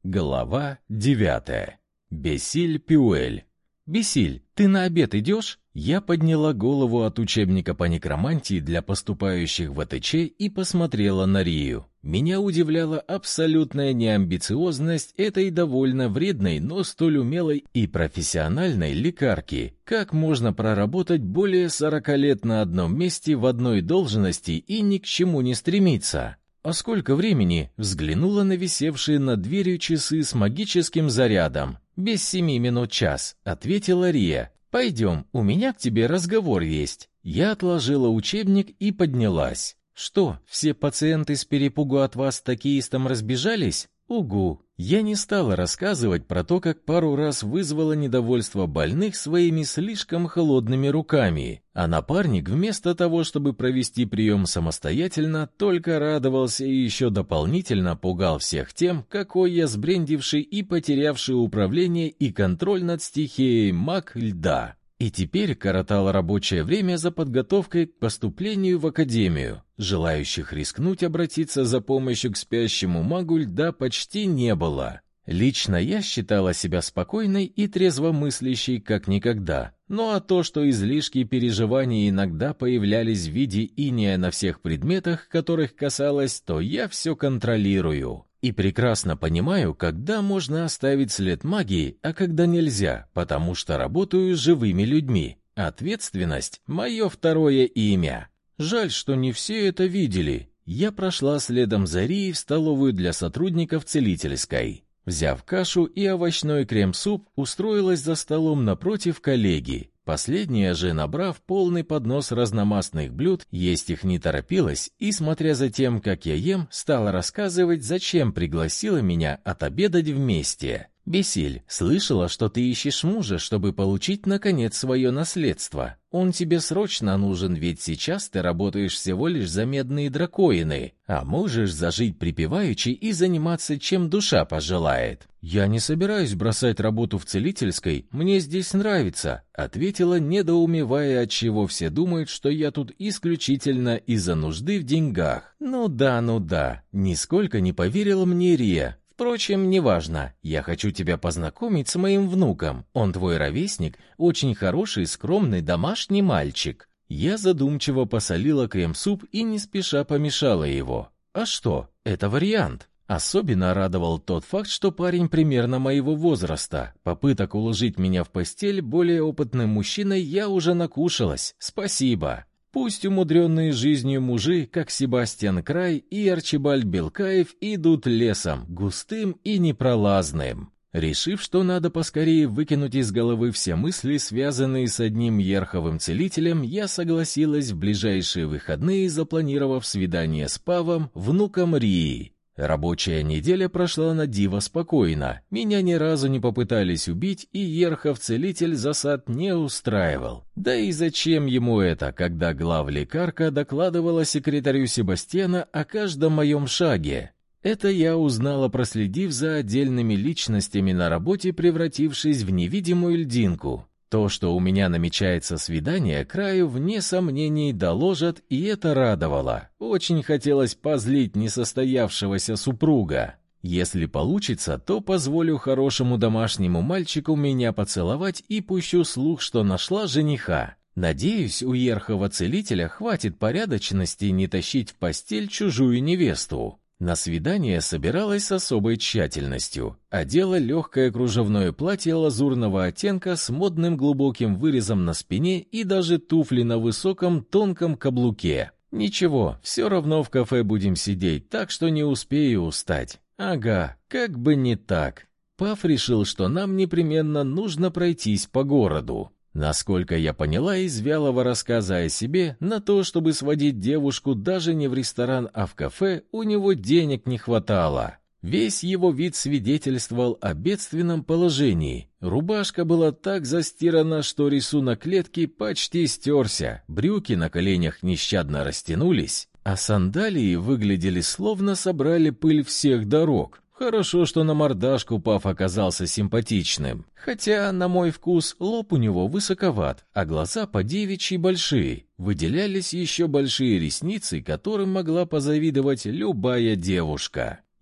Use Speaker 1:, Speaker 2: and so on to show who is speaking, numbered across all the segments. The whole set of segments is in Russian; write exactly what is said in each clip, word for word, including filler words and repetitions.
Speaker 1: Глава девятая. Бесиль Пюэль. «Бесиль, ты на обед идешь?» Я подняла голову от учебника по некромантии для поступающих в АТЧ и посмотрела на Рию. Меня удивляла абсолютная неамбициозность этой довольно вредной, но столь умелой и профессиональной лекарки. Как можно проработать более сорока лет на одном месте в одной должности и ни к чему не стремиться? «А сколько времени?» — взглянула на висевшие над дверью часы с магическим зарядом. «Без семи минут час», — ответила Рия. «Пойдем, у меня к тебе разговор есть». Я отложила учебник и поднялась. «Что, все пациенты с перепугу от вас такиистом разбежались?» «Угу». Я не стала рассказывать про то, как пару раз вызвала недовольство больных своими слишком холодными руками, а напарник вместо того, чтобы провести прием самостоятельно, только радовался и еще дополнительно пугал всех тем, какой я сбрендивший и потерявший управление и контроль над стихией маг льда. И теперь коротал рабочее время за подготовкой к поступлению в академию. Желающих рискнуть обратиться за помощью к спящему магу льда почти не было. Лично я считала себя спокойной и трезвомыслящей как никогда. Ну а то, что излишки переживаний иногда появлялись в виде иния на всех предметах, которых касалось, то я все контролирую. И прекрасно понимаю, когда можно оставить след магии, а когда нельзя, потому что работаю с живыми людьми. Ответственность — мое второе имя. Жаль, что не все это видели. Я прошла следом за Рией в столовую для сотрудников целительской. Взяв кашу и овощной крем-суп, устроилась за столом напротив коллеги. Последняя же, набрав полный поднос разномастных блюд, есть их не торопилась и, смотря за тем, как я ем, стала рассказывать, зачем пригласила меня отобедать вместе. «Бесиль, слышала, что ты ищешь мужа, чтобы получить, наконец, свое наследство. Он тебе срочно нужен, ведь сейчас ты работаешь всего лишь за медные дракоины, а можешь зажить припеваючи и заниматься, чем душа пожелает». «Я не собираюсь бросать работу в целительской, мне здесь нравится», — ответила, недоумевая, отчего все думают, что я тут исключительно из-за нужды в деньгах. «Ну да, ну да», — нисколько не поверила мне Рия. «Впрочем, неважно. Я хочу тебя познакомить с моим внуком. Он твой ровесник, очень хороший, скромный домашний мальчик». Я задумчиво посолила крем-суп и не спеша помешала его. А что? Это вариант. Особенно радовал тот факт, что парень примерно моего возраста. Попыток уложить меня в постель более опытным мужчиной я уже накушалась. Спасибо. Пусть умудренные жизнью мужи, как Себастьян Край и Арчибальд Белкаев, идут лесом, густым и непролазным. Решив, что надо поскорее выкинуть из головы все мысли, связанные с одним ерховым целителем, я согласилась в ближайшие выходные, запланировав свидание с Павом, внуком Рии. Рабочая неделя прошла на диво спокойно. Меня ни разу не попытались убить, и ерхов-целитель засад не устраивал. Да и зачем ему это, когда главлекарка докладывала секретарю Себастьяна о каждом моем шаге? Это я узнала, проследив за отдельными личностями на работе, превратившись в невидимую льдинку. То, что у меня намечается свидание, Краю вне сомнений доложат, и это радовало. Очень хотелось позлить несостоявшегося супруга. Если получится, то позволю хорошему домашнему мальчику меня поцеловать и пущу слух, что нашла жениха. Надеюсь, у ерхова целителя хватит порядочности не тащить в постель чужую невесту. На свидание собиралась с особой тщательностью. Одела легкое кружевное платье лазурного оттенка с модным глубоким вырезом на спине и даже туфли на высоком тонком каблуке. Ничего, все равно в кафе будем сидеть, так что не успею устать. Ага, как бы не так. Пав решил, что нам непременно нужно пройтись по городу. Насколько я поняла из вялого рассказа о себе, на то, чтобы сводить девушку даже не в ресторан, а в кафе, у него денег не хватало. Весь его вид свидетельствовал о бедственном положении. Рубашка была так застирана, что рисунок клетки почти стерся, брюки на коленях нещадно растянулись, а сандалии выглядели словно собрали пыль всех дорог. Хорошо, что на мордашку Пав оказался симпатичным. Хотя, на мой вкус, лоб у него высоковат, а глаза по-девичьи большие. Выделялись еще большие ресницы, которым могла позавидовать любая девушка.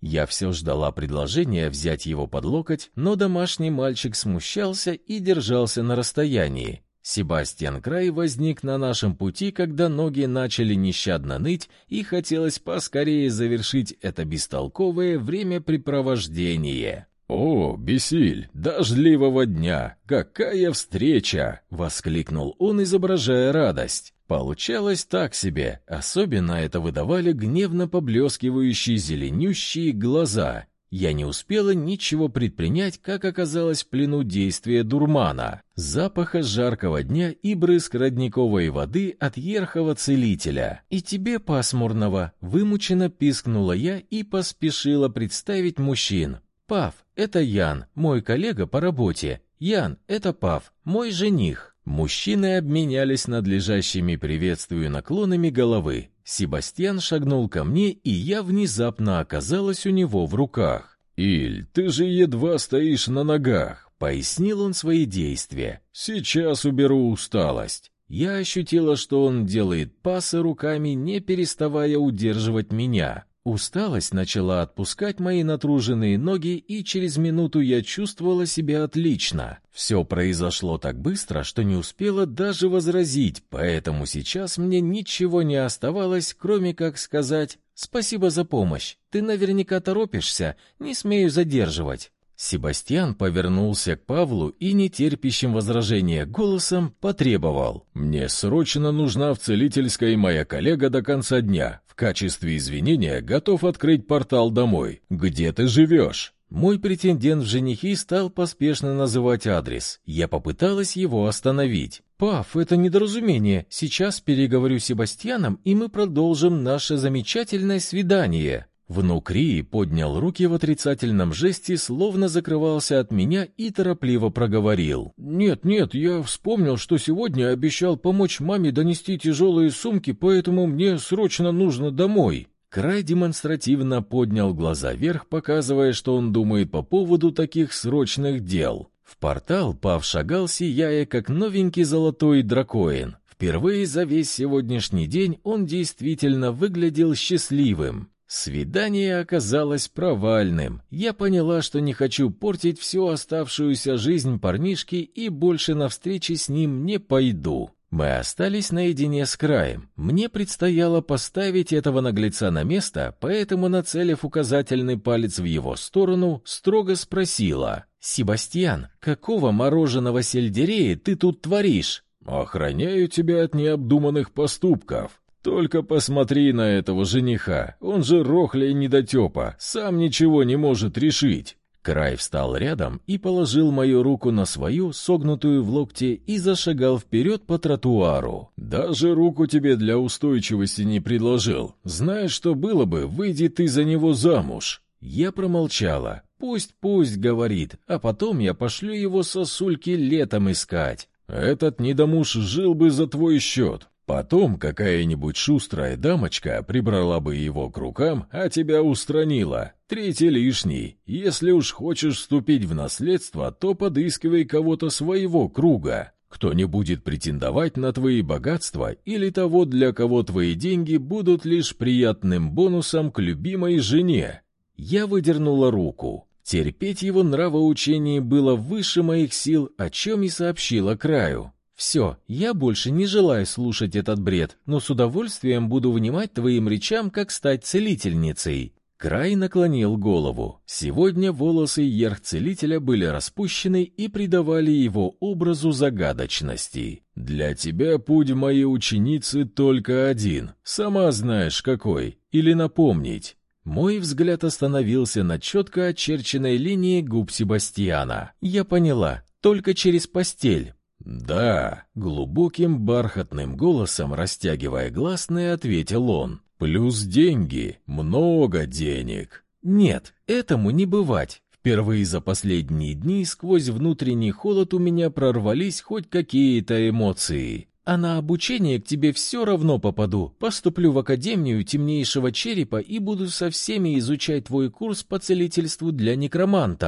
Speaker 1: Я все ждала предложения взять его под локоть, но домашний мальчик смущался и держался на расстоянии. Себастьян Край возник на нашем пути, когда ноги начали нещадно ныть, и хотелось поскорее завершить это бестолковое времяпрепровождение. «О, Бесиль, дождливого дня! Какая встреча!» — воскликнул он, изображая радость. Получалось так себе, особенно это выдавали гневно поблескивающие зеленющие глаза. Я не успела ничего предпринять, как оказалось в плену действия дурмана, запаха жаркого дня и брызг родниковой воды от ерхого целителя. «И тебе пасмурного!» — вымученно пискнула я и поспешила представить мужчин. «Пав, это Ян, мой коллега по работе. Ян, это Пав, мой жених». Мужчины обменялись надлежащими приветствию наклонами головы. Себастьян шагнул ко мне, и я внезапно оказалась у него в руках. «Иль, ты же едва стоишь на ногах», — пояснил он свои действия. «Сейчас уберу усталость». Я ощутила, что он делает пасы руками, не переставая удерживать меня. Усталость начала отпускать мои натруженные ноги, и через минуту я чувствовала себя отлично. Все произошло так быстро, что не успела даже возразить, поэтому сейчас мне ничего не оставалось, кроме как сказать «Спасибо за помощь, ты наверняка торопишься, не смею задерживать». Себастьян повернулся к Павлу и нетерпящим возражения голосом потребовал: «Мне срочно нужна в целительской моя коллега до конца дня. В качестве извинения готов открыть портал домой. Где ты живешь?» Мой претендент в женихи стал поспешно называть адрес. Я попыталась его остановить. «Пав, это недоразумение. Сейчас переговорю с Себастьяном, и мы продолжим наше замечательное свидание». Внук Рии поднял руки в отрицательном жесте, словно закрывался от меня, и торопливо проговорил: «Нет, нет, я вспомнил, что сегодня обещал помочь маме донести тяжелые сумки, поэтому мне срочно нужно домой». Край демонстративно поднял глаза вверх, показывая, что он думает по поводу таких срочных дел. В портал Пав шагал, сияя, как новенький золотой дракоин. Впервые за весь сегодняшний день он действительно выглядел счастливым. Свидание оказалось провальным. Я поняла, что не хочу портить всю оставшуюся жизнь парнишки и больше на встречи с ним не пойду. Мы остались наедине с Краем. Мне предстояло поставить этого наглеца на место, поэтому, нацелив указательный палец в его сторону, строго спросила: «Себастьян, какого мороженого сельдерея ты тут творишь?» «Охраняю тебя от необдуманных поступков. Только посмотри на этого жениха, он же рохля и недотепа, сам ничего не может решить». Край встал рядом и положил мою руку на свою, согнутую в локте, и зашагал вперед по тротуару. «Даже руку тебе для устойчивости не предложил. Знаешь, что было бы, выйди ты за него замуж». Я промолчала. «Пусть-пусть, — говорит, — а потом я пошлю его сосульки летом искать. Этот недомуж жил бы за твой счет. Потом какая-нибудь шустрая дамочка прибрала бы его к рукам, а тебя устранила. Третий лишний. Если уж хочешь вступить в наследство, то подыскивай кого-то своего круга. Кто не будет претендовать на твои богатства или того, для кого твои деньги будут лишь приятным бонусом к любимой жене». Я выдернула руку. Терпеть его нравоучение было выше моих сил, о чем и сообщила Краю. «Все, я больше не желаю слушать этот бред, но с удовольствием буду внимать твоим речам, как стать целительницей». Край наклонил голову. Сегодня волосы ерх-целителя были распущены и придавали его образу загадочности. «Для тебя путь в мои ученицы только один. Сама знаешь, какой. Или напомнить?» Мой взгляд остановился на четко очерченной линии губ Себастьяна. Я поняла, только через постель. «Да», — глубоким бархатным голосом, растягивая гласные, ответил он. «Плюс деньги, много денег». «Нет, этому не бывать». Впервые за последние дни сквозь внутренний холод у меня прорвались хоть какие-то эмоции. «А на обучение к тебе все равно попаду. Поступлю в Академию Темнейшего Черепа и буду со всеми изучать твой курс по целительству для некромантов».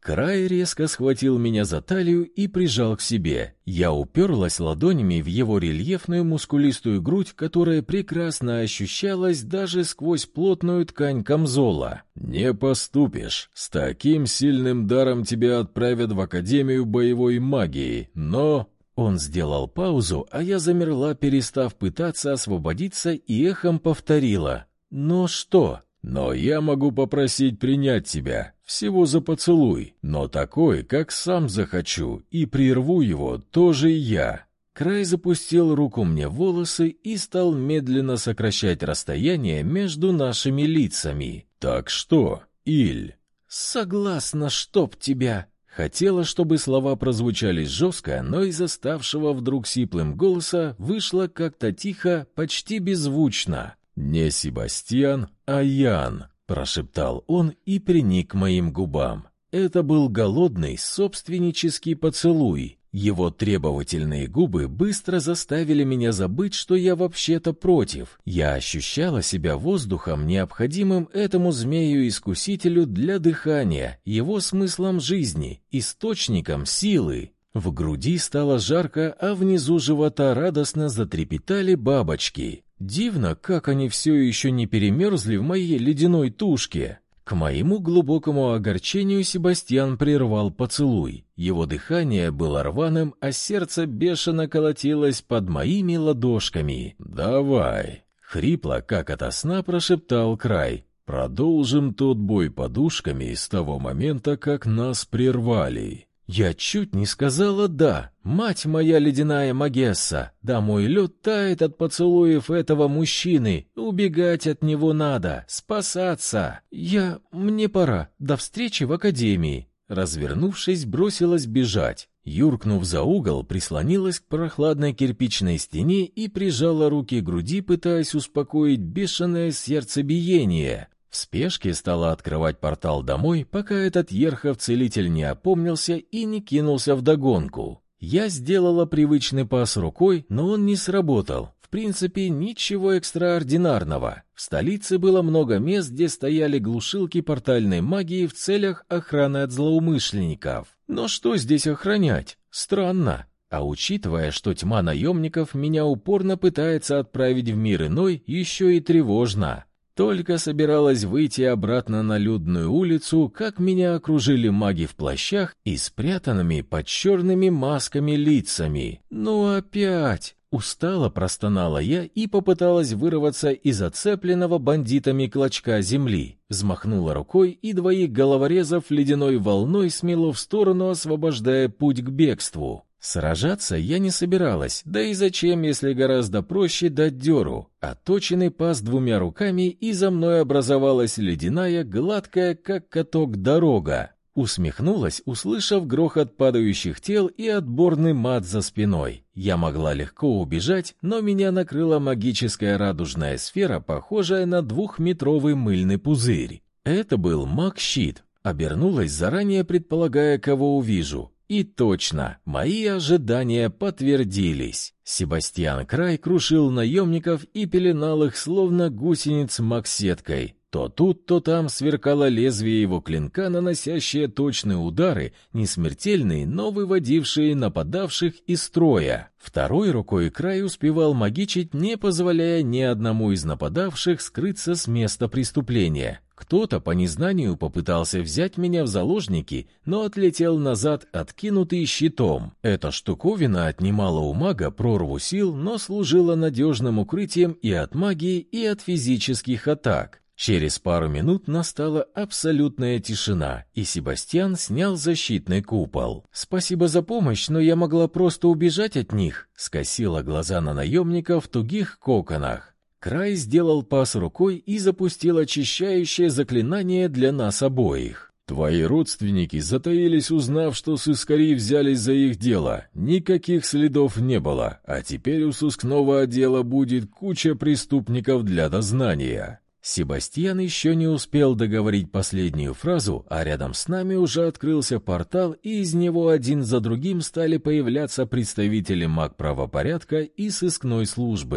Speaker 1: Край резко схватил меня за талию и прижал к себе. Я уперлась ладонями в его рельефную мускулистую грудь, которая прекрасно ощущалась даже сквозь плотную ткань камзола. «Не поступишь. С таким сильным даром тебя отправят в Академию боевой магии, но...» Он сделал паузу, а я замерла, перестав пытаться освободиться, и эхом повторила: «Но что?» «Но я могу попросить принять тебя, всего за поцелуй, но такой, как сам захочу, и прерву его тоже я». Край запустил руку мне в волосы и стал медленно сокращать расстояние между нашими лицами. «Так что, Иль?» «Согласна, чтоб тебя...» Хотела, чтобы слова прозвучали жестко, но из оставшего вдруг сиплым голоса вышло как-то тихо, почти беззвучно. «Не Себастьян, а Ян», — прошептал он и приник к моим губам. Это был голодный, собственнический поцелуй. Его требовательные губы быстро заставили меня забыть, что я вообще-то против. Я ощущала себя воздухом, необходимым этому змею-искусителю для дыхания, его смыслом жизни, источником силы. В груди стало жарко, а внизу живота радостно затрепетали бабочки. Дивно, как они все еще не перемерзли в моей ледяной тушке. К моему глубокому огорчению Себастьян прервал поцелуй. Его дыхание было рваным, а сердце бешено колотилось под моими ладошками. «Давай!» — хрипло, как ото сна, прошептал Край. «Продолжим тот бой подушками с того момента, как нас прервали». Я чуть не сказала «да». Мать моя ледяная Магесса, да мой лед тает от поцелуев этого мужчины. Убегать от него надо, спасаться. Я... мне пора. До встречи в академии. Развернувшись, бросилась бежать. Юркнув за угол, прислонилась к прохладной кирпичной стене и прижала руки к груди, пытаясь успокоить бешеное сердцебиение. В спешке стала открывать портал домой, пока этот Ерхов-целитель не опомнился и не кинулся вдогонку. Я сделала привычный пас рукой, но он не сработал. В принципе, ничего экстраординарного. В столице было много мест, где стояли глушилки портальной магии в целях охраны от злоумышленников. Но что здесь охранять? Странно. А учитывая, что тьма наемников меня упорно пытается отправить в мир иной, еще и тревожно. Только собиралась выйти обратно на людную улицу, как меня окружили маги в плащах и спрятанными под черными масками лицами. «Ну опять!» Устало простонала я и попыталась вырваться из зацепленного бандитами клочка земли. Взмахнула рукой, и двоих головорезов ледяной волной смело в сторону, освобождая путь к бегству. Сражаться я не собиралась, да и зачем, если гораздо проще дать дёру. Отточенный пас двумя руками, и за мной образовалась ледяная, гладкая, как каток, дорога. Усмехнулась, услышав грохот падающих тел и отборный мат за спиной. Я могла легко убежать, но меня накрыла магическая радужная сфера, похожая на двухметровый мыльный пузырь. Это был маг-щит. Обернулась, заранее предполагая, кого увижу. И точно, мои ожидания подтвердились. Себастьян Край крушил наемников и пеленал их, словно гусениц маг-сеткой. То тут, то там сверкало лезвие его клинка, наносящее точные удары, не смертельные, но выводившие нападавших из строя. Второй рукой Край успевал магичить, не позволяя ни одному из нападавших скрыться с места преступления. Кто-то по незнанию попытался взять меня в заложники, но отлетел назад, откинутый щитом. Эта штуковина отнимала у мага прорву сил, но служила надежным укрытием и от магии, и от физических атак. Через пару минут настала абсолютная тишина, и Себастьян снял защитный купол. «Спасибо за помощь, но я могла просто убежать от них», — скосила глаза на наемника в тугих коконах. Край сделал пас рукой и запустил очищающее заклинание для нас обоих. «Твои родственники затаились, узнав, что сыскари взялись за их дело. Никаких следов не было, а теперь у сыскного отдела будет куча преступников для дознания». Себастьян еще не успел договорить последнюю фразу, а рядом с нами уже открылся портал, и из него один за другим стали появляться представители маг правопорядка и сыскной службы.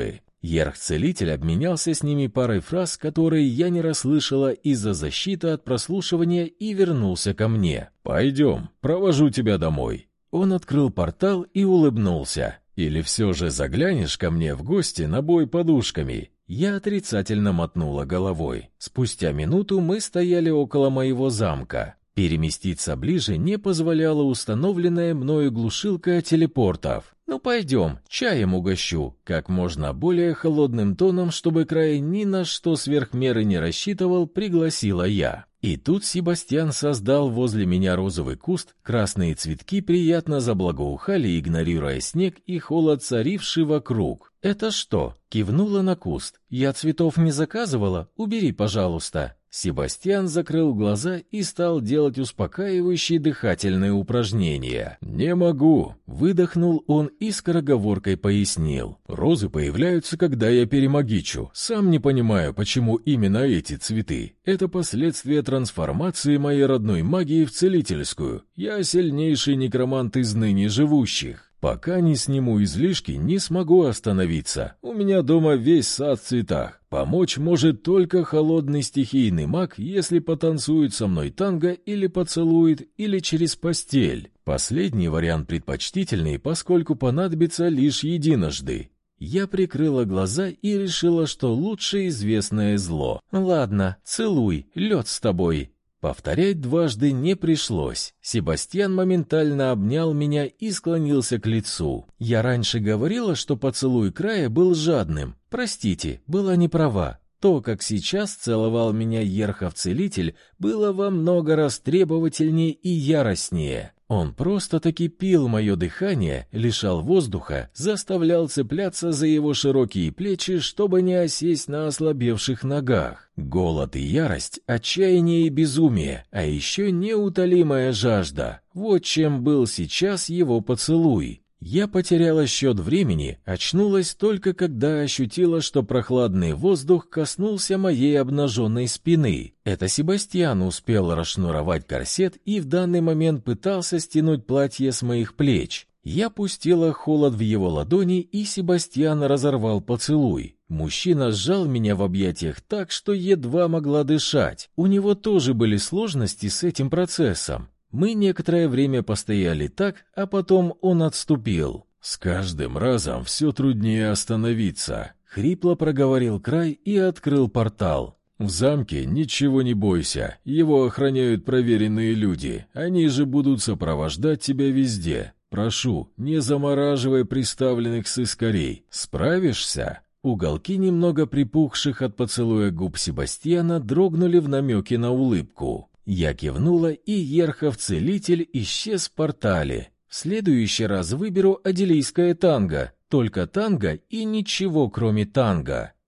Speaker 1: Ерх-целитель обменялся с ними парой фраз, которые я не расслышала из-за защиты от прослушивания, и вернулся ко мне. «Пойдем, провожу тебя домой». Он открыл портал и улыбнулся. «Или все же заглянешь ко мне в гости на бой подушками?» Я отрицательно мотнула головой. Спустя минуту мы стояли около моего замка. Переместиться ближе не позволяла установленная мною глушилка телепортов. «Ну пойдем, чаем угощу», как можно более холодным тоном, чтобы Край ни на что сверх меры не рассчитывал, пригласила я. И тут Себастьян создал возле меня розовый куст, красные цветки приятно заблагоухали, игнорируя снег и холод, царивший вокруг. «Это что?» — кивнула на куст. «Я цветов не заказывала? Убери, пожалуйста». Себастьян закрыл глаза и стал делать успокаивающие дыхательные упражнения. «Не могу», — выдохнул он и скороговоркой пояснил. «Розы появляются, когда я перемагичу. Сам не понимаю, почему именно эти цветы. Это последствия трансформации моей родной магии в целительскую. Я сильнейший некромант из ныне живущих. Пока не сниму излишки, не смогу остановиться. У меня дома весь сад в цветах. Помочь может только холодный стихийный маг, если потанцует со мной танго или поцелует, или через постель. Последний вариант предпочтительный, поскольку понадобится лишь единожды». Я прикрыла глаза и решила, что лучше известное зло. «Ладно, целуй, лед с тобой». Повторять дважды не пришлось. Себастьян моментально обнял меня и склонился к лицу. Я раньше говорила, что поцелуй Края был жадным. Простите, была не права. То, как сейчас целовал меня Ерхов-целитель, было во много раз требовательнее и яростнее. Он просто-таки пил мое дыхание, лишал воздуха, заставлял цепляться за его широкие плечи, чтобы не осесть на ослабевших ногах. Голод и ярость, отчаяние и безумие, а еще неутолимая жажда. Вот чем был сейчас его поцелуй. Я потеряла счет времени, очнулась только когда ощутила, что прохладный воздух коснулся моей обнаженной спины. Это Себастьян успел расшнуровать корсет и в данный момент пытался стянуть платье с моих плеч. Я пустила холод в его ладони, и Себастьян разорвал поцелуй. Мужчина сжал меня в объятиях так, что едва могла дышать. У него тоже были сложности с этим процессом. Мы некоторое время постояли так, а потом он отступил. «С каждым разом все труднее остановиться», — хрипло проговорил Край и открыл портал. «В замке ничего не бойся, его охраняют проверенные люди, они же будут сопровождать тебя везде. Прошу, не замораживай приставленных сыскарей. Справишься?» Уголки немного припухших от поцелуя губ Себастьяна дрогнули в намеке на улыбку. Я кивнула, и Ерхов-целитель исчез в портале. В следующий раз выберу аделийское танго, только танго и ничего кроме танго.